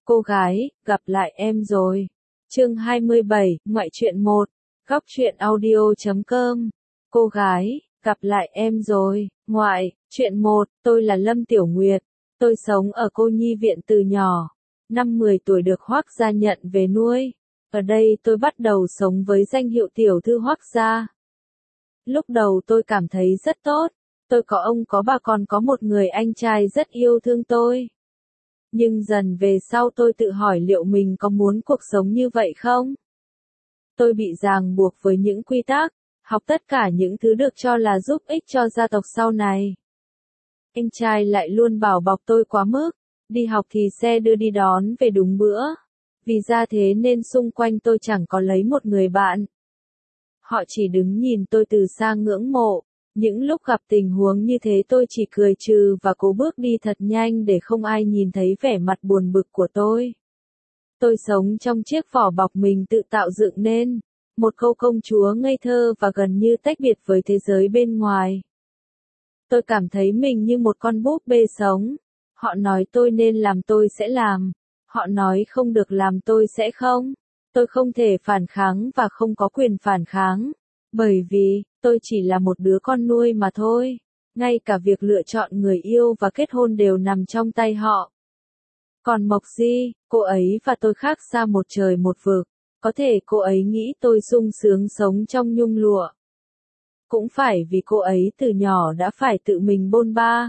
Cô gái, gặp lại em rồi. Chương 27, ngoại truyện 1, góc truyện audio.com. Cô gái, gặp lại em rồi. Ngoại truyện 1, tôi là Lâm Tiểu Nguyệt. Tôi sống ở cô nhi viện từ nhỏ. Năm 10 tuổi được Hoắc gia nhận về nuôi. Ở đây tôi bắt đầu sống với danh hiệu tiểu thư Hoắc gia. Lúc đầu tôi cảm thấy rất tốt. Tôi có ông có bà còn có một người anh trai rất yêu thương tôi. Nhưng dần về sau tôi tự hỏi liệu mình có muốn cuộc sống như vậy không? Tôi bị ràng buộc với những quy tắc, học tất cả những thứ được cho là giúp ích cho gia tộc sau này. Anh trai lại luôn bảo bọc tôi quá mức, đi học thì xe đưa đi đón về đúng bữa. Vì ra thế nên xung quanh tôi chẳng có lấy một người bạn. Họ chỉ đứng nhìn tôi từ xa ngưỡng mộ. Những lúc gặp tình huống như thế tôi chỉ cười trừ và cố bước đi thật nhanh để không ai nhìn thấy vẻ mặt buồn bực của tôi. Tôi sống trong chiếc vỏ bọc mình tự tạo dựng nên, một cô công chúa ngây thơ và gần như tách biệt với thế giới bên ngoài. Tôi cảm thấy mình như một con búp bê sống. Họ nói tôi nên làm tôi sẽ làm, họ nói không được làm tôi sẽ không. Tôi không thể phản kháng và không có quyền phản kháng. Bởi vì, tôi chỉ là một đứa con nuôi mà thôi. Ngay cả việc lựa chọn người yêu và kết hôn đều nằm trong tay họ. Còn Mộc Di, cô ấy và tôi khác xa một trời một vực. Có thể cô ấy nghĩ tôi sung sướng sống trong nhung lụa. Cũng phải vì cô ấy từ nhỏ đã phải tự mình bôn ba.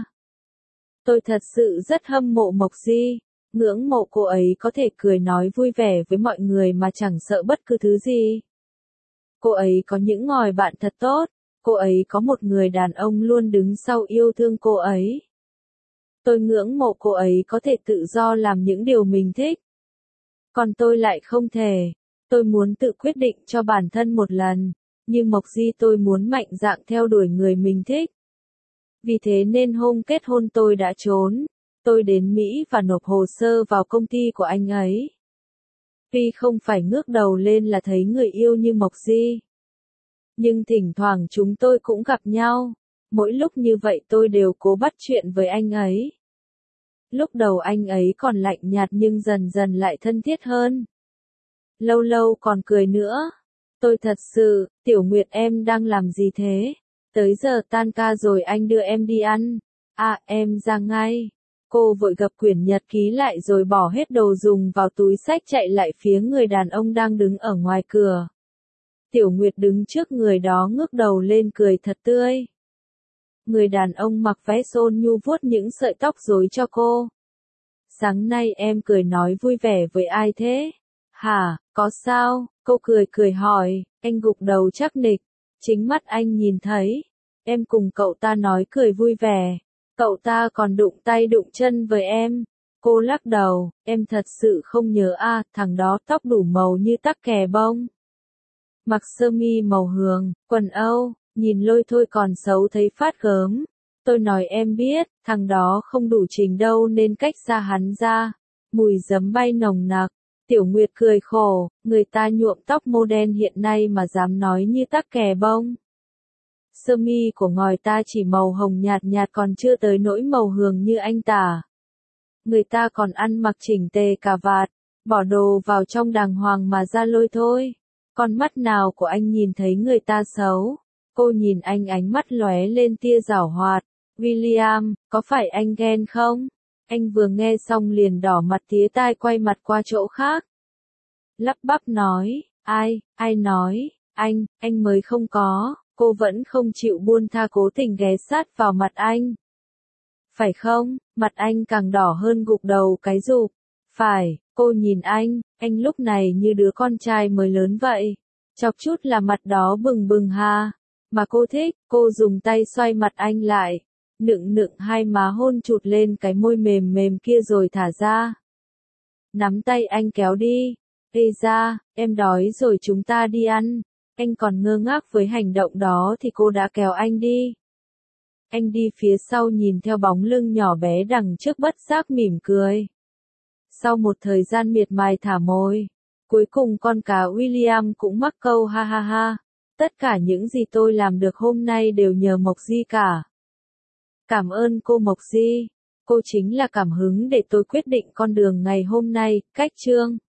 Tôi thật sự rất hâm mộ Mộc Di. Ngưỡng mộ cô ấy có thể cười nói vui vẻ với mọi người mà chẳng sợ bất cứ thứ gì. Cô ấy có những ngòi bạn thật tốt, cô ấy có một người đàn ông luôn đứng sau yêu thương cô ấy. Tôi ngưỡng mộ cô ấy có thể tự do làm những điều mình thích. Còn tôi lại không thể, tôi muốn tự quyết định cho bản thân một lần, nhưng Mộc Di tôi muốn mạnh dạn theo đuổi người mình thích. Vì thế nên hôm kết hôn tôi đã trốn, tôi đến Mỹ và nộp hồ sơ vào công ty của anh ấy. Tuy không phải ngước đầu lên là thấy người yêu như Mộc Di. Nhưng thỉnh thoảng chúng tôi cũng gặp nhau. Mỗi lúc như vậy tôi đều cố bắt chuyện với anh ấy. Lúc đầu anh ấy còn lạnh nhạt nhưng dần dần lại thân thiết hơn. Lâu lâu còn cười nữa. Tôi thật sự, Tiểu Nguyệt em đang làm gì thế? Tới giờ tan ca rồi anh đưa em đi ăn. À em ra ngay. Cô vội gập quyển nhật ký lại rồi bỏ hết đồ dùng vào túi xách chạy lại phía người đàn ông đang đứng ở ngoài cửa. Tiểu Nguyệt đứng trước người đó ngước đầu lên cười thật tươi. Người đàn ông mặc váy xôn nhu vuốt những sợi tóc rối cho cô. Sáng nay em cười nói vui vẻ với ai thế? Hả, có sao? Cô cười cười hỏi, anh gục đầu chắc nịch. Chính mắt anh nhìn thấy. Em cùng cậu ta nói cười vui vẻ. Cậu ta còn đụng tay đụng chân với em. Cô lắc đầu, em thật sự không nhớ thằng đó tóc đủ màu như tắc kè bông. Mặc sơ mi màu hường, quần Âu, nhìn lôi thôi còn xấu thấy phát gớm. Tôi nói em biết, thằng đó không đủ trình đâu nên cách xa hắn ra. Mùi giấm bay nồng nặc. Tiểu Nguyệt cười khổ, người ta nhuộm tóc model hiện nay mà dám nói như tắc kè bông. Sơ mi của ngòi ta chỉ màu hồng nhạt nhạt còn chưa tới nỗi màu hường như anh tả. Người ta còn ăn mặc chỉnh tề cà vạt, bỏ đồ vào trong đàng hoàng mà ra lôi thôi. Con mắt nào của anh nhìn thấy người ta xấu? Cô nhìn anh ánh mắt lóe lên tia giảo hoạt. William, có phải anh ghen không? Anh vừa nghe xong liền đỏ mặt tía tai quay mặt qua chỗ khác. Lắp bắp nói, ai nói, anh mới không có. Cô vẫn không chịu buông tha cố tình ghé sát vào mặt anh. Phải không? Mặt anh càng đỏ hơn gục đầu cái rụp. Phải, cô nhìn anh lúc này như đứa con trai mới lớn vậy. Chọc chút là mặt đó bừng bừng ha. Mà cô thích, cô dùng tay xoay mặt anh lại. Nựng hai má hôn chụt lên cái môi mềm mềm kia rồi thả ra. Nắm tay anh kéo đi. Ê ra, em đói rồi chúng ta đi ăn. Anh còn ngơ ngác với hành động đó thì cô đã kéo anh đi. Anh đi phía sau nhìn theo bóng lưng nhỏ bé đằng trước bất giác mỉm cười. Sau một thời gian miệt mài thả môi, cuối cùng con cá William cũng mắc câu ha ha ha. Tất cả những gì tôi làm được hôm nay đều nhờ Mộc Di cả. Cảm ơn cô Mộc Di. Cô chính là cảm hứng để tôi quyết định con đường ngày hôm nay. Cách chương